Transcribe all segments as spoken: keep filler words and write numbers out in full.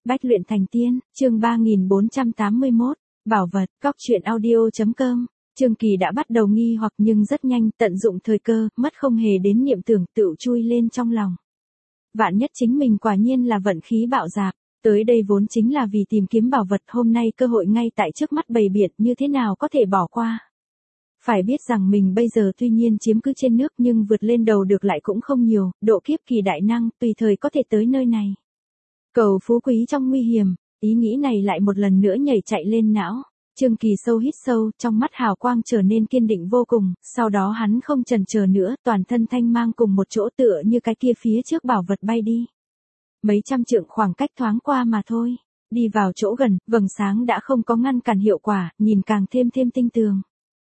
Bách luyện thành tiên, chương ba nghìn bốn trăm tám mươi mốt, bảo vật, cóc truyện audio.com. Trương Kỳ đã bắt đầu nghi hoặc nhưng rất nhanh, tận dụng thời cơ, mất không hề đến niệm tưởng, tựu chui lên trong lòng. Vạn nhất chính mình quả nhiên là vận khí bạo dạp, tới đây vốn chính là vì tìm kiếm bảo vật, hôm nay cơ hội ngay tại trước mắt bày biện, như thế nào có thể bỏ qua. Phải biết rằng mình bây giờ tuy nhiên chiếm cứ trên nước nhưng vượt lên đầu được lại cũng không nhiều, độ kiếp kỳ đại năng, tùy thời có thể tới nơi này. Cầu phú quý trong nguy hiểm, ý nghĩ này lại một lần nữa nhảy chạy lên não. Trương Kỳ sâu hít sâu, trong mắt hào quang trở nên kiên định vô cùng, sau đó hắn không chần chờ nữa, toàn thân thanh mang cùng một chỗ tựa như cái kia phía trước bảo vật bay đi. Mấy trăm trượng khoảng cách thoáng qua mà thôi, đi vào chỗ gần, vầng sáng đã không có ngăn cản hiệu quả, nhìn càng thêm thêm tinh tường.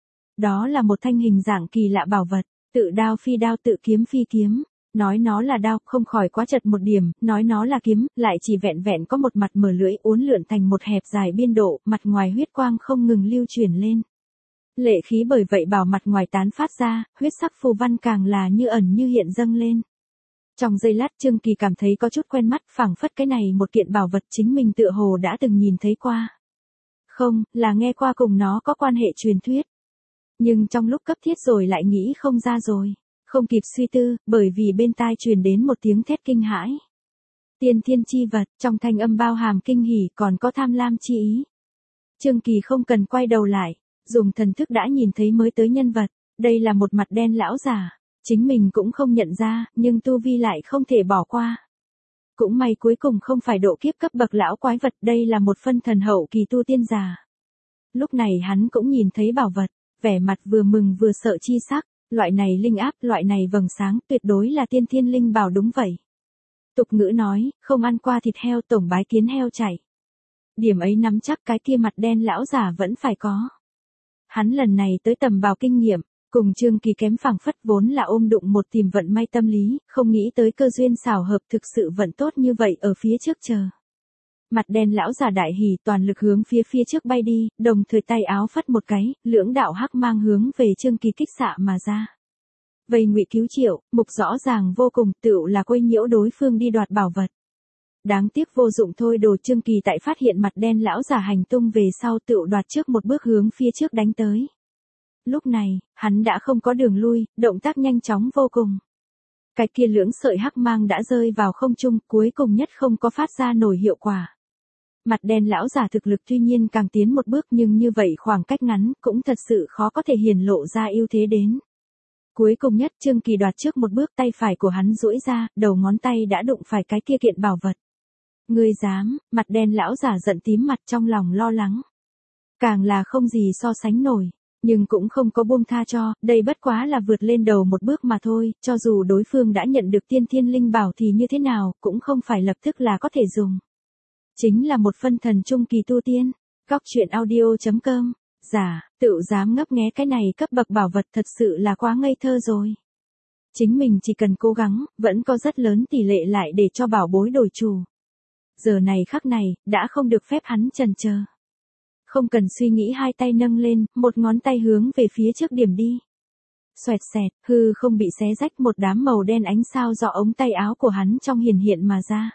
Đó là một thanh hình dạng kỳ lạ bảo vật, tự đao phi đao tự kiếm phi kiếm. Nói nó là đao, không khỏi quá chật một điểm, nói nó là kiếm, lại chỉ vẹn vẹn có một mặt mở lưỡi uốn lượn thành một hẹp dài biên độ, mặt ngoài huyết quang không ngừng lưu chuyển lên. Lệ khí bởi vậy bảo mặt ngoài tán phát ra, huyết sắc phù văn càng là như ẩn như hiện dâng lên. Trong giây lát Trương Kỳ cảm thấy có chút quen mắt, phảng phất cái này một kiện bảo vật chính mình tựa hồ đã từng nhìn thấy qua. Không, là nghe qua cùng nó có quan hệ truyền thuyết. Nhưng trong lúc cấp thiết rồi lại nghĩ không ra rồi. Không kịp suy tư, bởi vì bên tai truyền đến một tiếng thét kinh hãi. Tiên thiên chi vật, trong thanh âm bao hàm kinh hỉ còn có tham lam chi ý. Trương Kỳ không cần quay đầu lại, dùng thần thức đã nhìn thấy mới tới nhân vật, đây là một mặt đen lão giả, chính mình cũng không nhận ra, nhưng tu vi lại không thể bỏ qua. Cũng may cuối cùng không phải độ kiếp cấp bậc lão quái vật, đây là một phân thần hậu kỳ tu tiên giả. Lúc này hắn cũng nhìn thấy bảo vật, vẻ mặt vừa mừng vừa sợ chi sắc. Loại này linh áp, loại này vầng sáng, tuyệt đối là tiên thiên linh bảo đúng vậy. Tục ngữ nói, không ăn qua thịt heo tổng bái kiến heo chạy. Điểm ấy nắm chắc cái kia mặt đen lão giả vẫn phải có. Hắn lần này tới tầm bào kinh nghiệm, cùng Trương Kỳ kém phảng phất vốn là ôm đụng một tìm vận may tâm lý, không nghĩ tới cơ duyên xảo hợp thực sự vận tốt như vậy ở phía trước chờ. Mặt đen lão giả đại hỉ toàn lực hướng phía phía trước bay đi, đồng thời tay áo phất một cái, lưỡng đạo hắc mang hướng về Trương Kỳ kích xạ mà ra. Vây ngụy cứu triệu, mục rõ ràng vô cùng, tựu là quấy nhiễu đối phương đi đoạt bảo vật. Đáng tiếc vô dụng thôi, đồ Trương Kỳ tại phát hiện mặt đen lão giả hành tung về sau tựu đoạt trước một bước hướng phía trước đánh tới. Lúc này, hắn đã không có đường lui, động tác nhanh chóng vô cùng. Cái kia lưỡng sợi hắc mang đã rơi vào không trung, cuối cùng nhất không có phát ra nổi hiệu quả. Mặt đen lão giả thực lực tuy nhiên càng tiến một bước nhưng như vậy khoảng cách ngắn cũng thật sự khó có thể hiển lộ ra ưu thế đến. Cuối cùng nhất Trương Kỳ đoạt trước một bước, tay phải của hắn duỗi ra, đầu ngón tay đã đụng phải cái kia kiện bảo vật. Ngươi dám, mặt đen lão giả giận tím mặt trong lòng lo lắng. Càng là không gì so sánh nổi, nhưng cũng không có buông tha cho, đây bất quá là vượt lên đầu một bước mà thôi, cho dù đối phương đã nhận được tiên thiên linh bảo thì như thế nào, cũng không phải lập tức là có thể dùng. Chính là một phân thần trung kỳ tu tiên, cóc truyện audio.com, giả, tự dám ngấp nghé cái này cấp bậc bảo vật thật sự là quá ngây thơ rồi. Chính mình chỉ cần cố gắng, vẫn có rất lớn tỷ lệ lại để cho bảo bối đổi chủ. Giờ này khắc này, đã không được phép hắn chần chờ. Không cần suy nghĩ hai tay nâng lên, một ngón tay hướng về phía trước điểm đi. Xoẹt xẹt, hư không bị xé rách, một đám màu đen ánh sao do ống tay áo của hắn trong hiển hiện mà ra.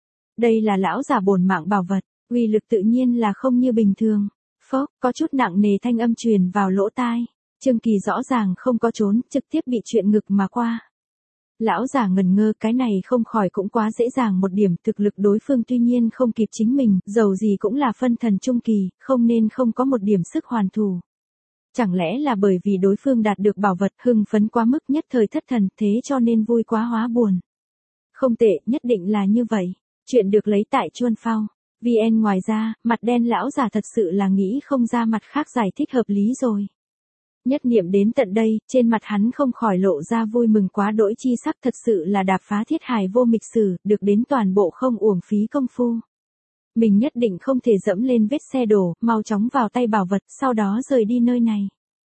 Đây là lão giả bổn mạng bảo vật, uy lực tự nhiên là không như bình thường. Phốc, có chút nặng nề thanh âm truyền vào lỗ tai. Trương Kỳ rõ ràng không có trốn, trực tiếp bị chuyện ngực mà qua. Lão giả ngần ngơ, cái này không khỏi cũng quá dễ dàng một điểm, thực lực đối phương tuy nhiên không kịp chính mình, dầu gì cũng là phân thần trung kỳ, không nên không có một điểm sức hoàn thủ. Chẳng lẽ là bởi vì đối phương đạt được bảo vật, hưng phấn quá mức nhất thời thất thần, thế cho nên vui quá hóa buồn. Không tệ, nhất định là như vậy. Chuyện được lấy tại Chuan Phao. vê en ngoài ra, mặt đen lão giả thật sự là nghĩ không ra mặt khác giải thích hợp lý rồi. Nhất niệm đến tận đây, trên mặt hắn không khỏi lộ ra vui mừng quá đỗi chi sắc, thật sự là đạp phá thiết hài vô mịch sử, được đến toàn bộ không uổng phí công phu. Mình nhất định không thể dẫm lên vết xe đổ, mau chóng vào tay bảo vật, sau đó rời đi nơi này.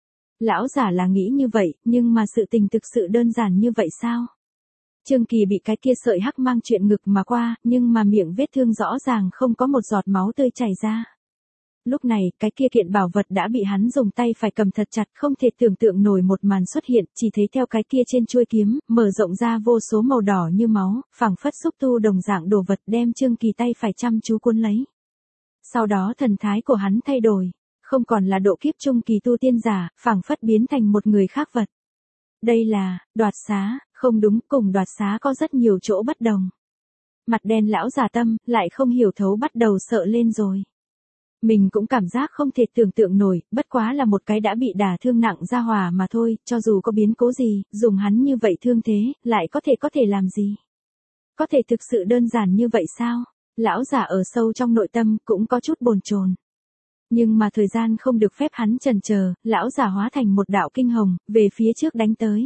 Lão giả là nghĩ như vậy, nhưng mà sự tình thực sự đơn giản như vậy sao? Trương Kỳ bị cái kia sợi hắc mang chuyện ngực mà qua, nhưng mà miệng vết thương rõ ràng không có một giọt máu tươi chảy ra. Lúc này, cái kia kiện bảo vật đã bị hắn dùng tay phải cầm thật chặt, không thể tưởng tượng nổi một màn xuất hiện, chỉ thấy theo cái kia trên chuôi kiếm, mở rộng ra vô số màu đỏ như máu, phảng phất xúc tu đồng dạng đồ vật đem Trương Kỳ tay phải chăm chú cuốn lấy. Sau đó thần thái của hắn thay đổi, không còn là độ kiếp trung kỳ tu tiên giả, phảng phất biến thành một người khác vật. Đây là, đoạt xá, không đúng, cùng đoạt xá có rất nhiều chỗ bất đồng. Mặt đen lão già Tâm, lại không hiểu thấu bắt đầu sợ lên rồi. Mình cũng cảm giác không thể tưởng tượng nổi, bất quá là một cái đã bị đả thương nặng ra hòa mà thôi, cho dù có biến cố gì, dùng hắn như vậy thương thế, lại có thể có thể làm gì? Có thể thực sự đơn giản như vậy sao? Lão giả ở sâu trong nội tâm, cũng có chút bồn chồn. Nhưng mà thời gian không được phép hắn chần chờ, lão giả hóa thành một đạo kinh hồng, về phía trước đánh tới.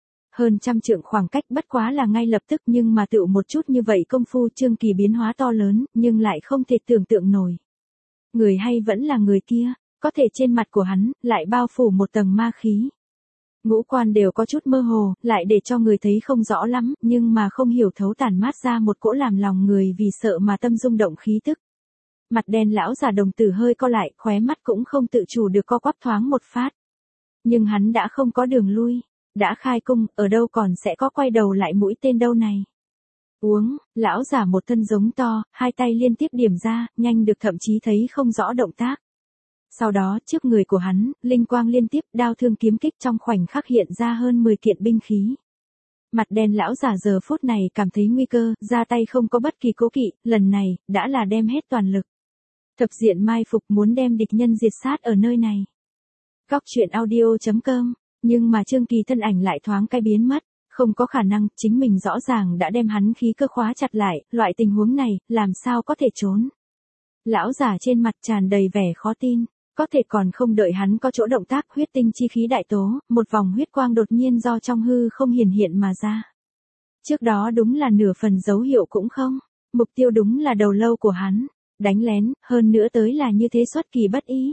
Hơn trăm trượng khoảng cách bất quá là ngay lập tức nhưng mà tựu một chút như vậy công phu Trương Kỳ biến hóa to lớn, nhưng lại không thể tưởng tượng nổi. Người hay vẫn là người kia, có thể trên mặt của hắn, lại bao phủ một tầng ma khí. Ngũ quan đều có chút mơ hồ, lại để cho người thấy không rõ lắm, nhưng mà không hiểu thấu tản mát ra một cỗ làm lòng người vì sợ mà tâm rung động khí tức. Mặt đen lão già đồng tử hơi co lại, khóe mắt cũng không tự chủ được co quắp thoáng một phát. Nhưng hắn đã không có đường lui, đã khai cung, ở đâu còn sẽ có quay đầu lại mũi tên đâu này. Uống, lão giả một thân giống to, hai tay liên tiếp điểm ra, nhanh được thậm chí thấy không rõ động tác. Sau đó, trước người của hắn, linh quang liên tiếp, đao thương kiếm kích trong khoảnh khắc hiện ra hơn mười kiện binh khí. Mặt đen lão giả giờ phút này cảm thấy nguy cơ, ra tay không có bất kỳ cố kỵ, lần này, đã là đem hết toàn lực. Thập diện mai phục muốn đem địch nhân diệt sát ở nơi này. Góc truyện audio chấm com, nhưng mà Trương Kỳ thân ảnh lại thoáng cái biến mất. Không có khả năng, chính mình rõ ràng đã đem hắn khí cơ khóa chặt lại, loại tình huống này, làm sao có thể trốn. Lão giả trên mặt tràn đầy vẻ khó tin, có thể còn không đợi hắn có chỗ động tác huyết tinh chi khí đại tố, một vòng huyết quang đột nhiên do trong hư không hiển hiện mà ra. Trước đó đúng là nửa phần dấu hiệu cũng không, mục tiêu đúng là đầu lâu của hắn, đánh lén, hơn nữa tới là như thế xuất kỳ bất ý.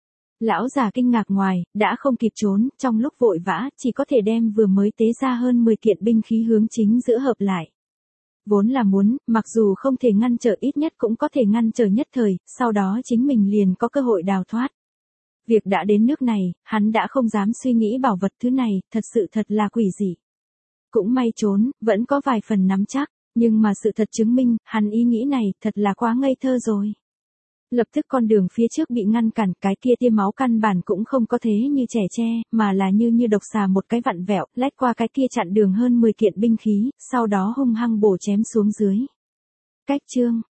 Lão già kinh ngạc ngoài, đã không kịp trốn, trong lúc vội vã, chỉ có thể đem vừa mới tế ra hơn mười kiện binh khí hướng chính giữa hợp lại. Vốn là muốn, mặc dù không thể ngăn trở ít nhất cũng có thể ngăn trở nhất thời, sau đó chính mình liền có cơ hội đào thoát. Việc đã đến nước này, hắn đã không dám suy nghĩ bảo vật thứ này, thật sự thật là quỷ dị. Cũng may trốn, vẫn có vài phần nắm chắc, nhưng mà sự thật chứng minh, hắn ý nghĩ này, thật là quá ngây thơ rồi. Lập tức con đường phía trước bị ngăn cản, cái kia tia máu căn bản cũng không có thế như trẻ tre, mà là như như độc xà một cái vặn vẹo, lách qua cái kia chặn đường hơn mười kiện binh khí, sau đó hung hăng bổ chém xuống dưới. Cách chương